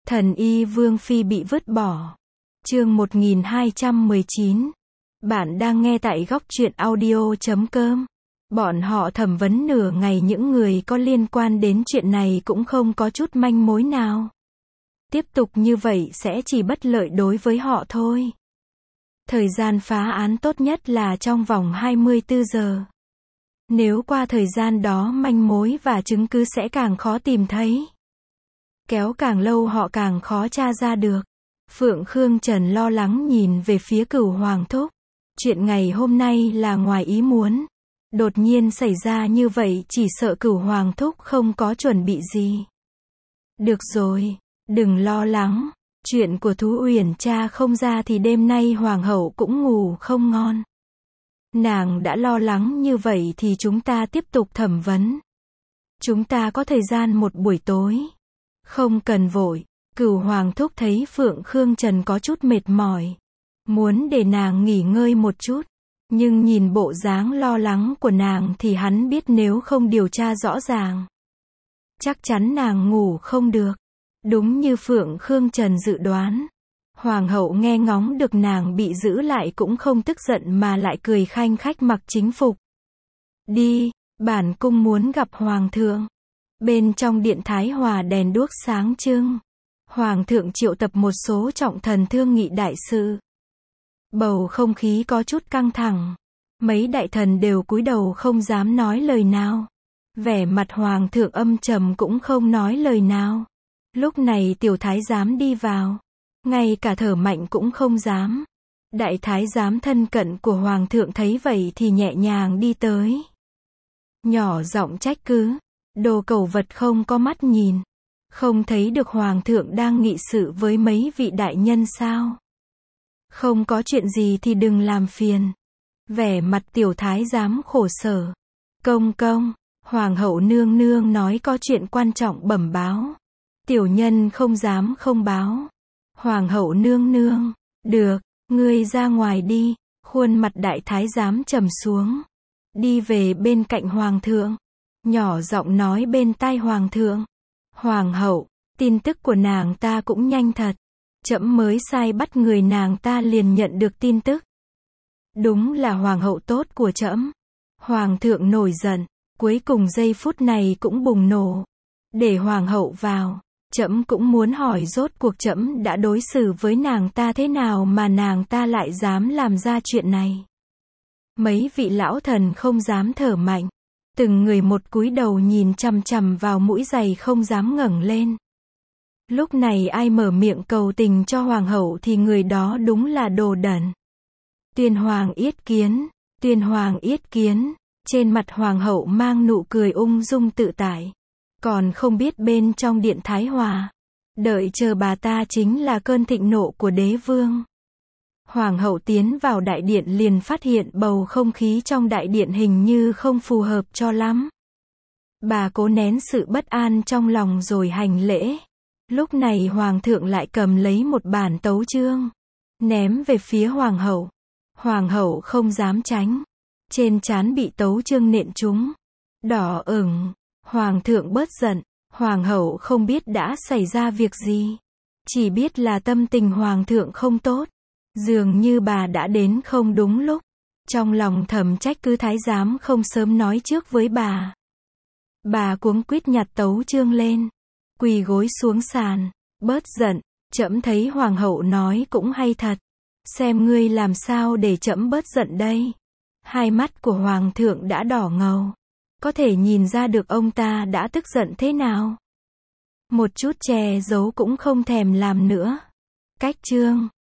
Thần y Vương Phi bị vứt bỏ. Chương 1219. Bạn đang nghe tại góc truyện audio.com. Bọn họ thẩm vấn nửa ngày, những người có liên quan đến chuyện này cũng không có chút manh mối nào. Tiếp tục như vậy sẽ chỉ bất lợi đối với họ thôi. Thời gian phá án tốt nhất là trong vòng 24 giờ. Nếu qua thời gian đó manh mối và chứng cứ sẽ càng khó tìm thấy. Kéo càng lâu họ càng khó tra ra được. Phượng Khương Trần lo lắng nhìn về phía Cửu Hoàng Thúc. Chuyện ngày hôm nay là ngoài ý muốn. Đột nhiên xảy ra như vậy, chỉ sợ Cửu Hoàng Thúc không có chuẩn bị gì. Được rồi, đừng lo lắng. Chuyện của Thú Uyển tra không ra thì đêm nay Hoàng hậu cũng ngủ không ngon. Nàng đã lo lắng như vậy thì chúng ta tiếp tục thẩm vấn. Chúng ta có thời gian một buổi tối. Không cần vội. Cửu Hoàng Thúc thấy Phượng Khương Trần có chút mệt mỏi, muốn để nàng nghỉ ngơi một chút. Nhưng nhìn bộ dáng lo lắng của nàng thì hắn biết nếu không điều tra rõ ràng, chắc chắn nàng ngủ không được. Đúng như Phượng Khương Trần dự đoán, Hoàng hậu nghe ngóng được nàng bị giữ lại cũng không tức giận mà lại cười khanh khách mặc chính phục. Đi, bản cung muốn gặp Hoàng thượng. Bên trong điện Thái Hòa đèn đuốc sáng trưng. Hoàng thượng triệu tập một số trọng thần thương nghị đại sự. Bầu không khí có chút căng thẳng. Mấy đại thần đều cúi đầu không dám nói lời nào. Vẻ mặt Hoàng thượng âm trầm cũng không nói lời nào. Lúc này tiểu thái giám đi vào. Ngay cả thở mạnh cũng không dám. Đại thái giám thân cận của Hoàng thượng thấy vậy thì nhẹ nhàng đi tới. Nhỏ giọng trách cứ. Đồ cẩu vật không có mắt nhìn. Không thấy được Hoàng thượng đang nghị sự với mấy vị đại nhân sao? Không có chuyện gì thì đừng làm phiền. Vẻ mặt tiểu thái giám khổ sở. Công công, Hoàng hậu nương nương nói có chuyện quan trọng bẩm báo. Tiểu nhân không dám không báo. Hoàng hậu nương nương, được, ngươi ra ngoài đi. Khuôn mặt đại thái giám trầm xuống. Đi về bên cạnh Hoàng thượng. Nhỏ giọng nói bên tai Hoàng thượng. Hoàng hậu, tin tức của nàng ta cũng nhanh thật. Trẫm mới sai bắt người nàng ta liền nhận được tin tức. Đúng là hoàng hậu tốt của trẫm. Hoàng thượng nổi giận, cuối cùng giây phút này cũng bùng nổ. Để hoàng hậu vào, trẫm cũng muốn hỏi rốt cuộc trẫm đã đối xử với nàng ta thế nào mà nàng ta lại dám làm ra chuyện này. Mấy vị lão thần không dám thở mạnh. Từng người một cúi đầu nhìn chằm chằm vào mũi giày không dám ngẩng lên. Lúc này ai mở miệng cầu tình cho hoàng hậu thì người đó đúng là đồ đần. Tuyên hoàng yết kiến, tuyên hoàng yết kiến. Trên mặt hoàng hậu mang nụ cười ung dung tự tại. Còn không biết bên trong điện Thái Hòa, đợi chờ bà ta chính là cơn thịnh nộ của đế vương. Hoàng hậu tiến vào đại điện liền phát hiện bầu không khí trong đại điện hình như không phù hợp cho lắm. Bà cố nén sự bất an trong lòng rồi hành lễ. Lúc này Hoàng thượng lại cầm lấy một bản tấu chương, ném về phía Hoàng hậu. Hoàng hậu không dám tránh. Trên trán bị tấu chương nện trúng. Đỏ ửng. Hoàng thượng bớt giận. Hoàng hậu không biết đã xảy ra việc gì. Chỉ biết là tâm tình Hoàng thượng không tốt. Dường như bà đã đến không đúng lúc. Trong lòng thầm trách cứ thái giám không sớm nói trước với bà. Bà cuống quýt nhặt tấu chương lên. Quỳ gối xuống sàn. Bớt giận. Trẫm thấy hoàng hậu nói cũng hay thật. Xem ngươi làm sao để trẫm bớt giận đây. Hai mắt của hoàng thượng đã đỏ ngầu. Có thể nhìn ra được ông ta đã tức giận thế nào. Một chút che giấu cũng không thèm làm nữa. Cách chương.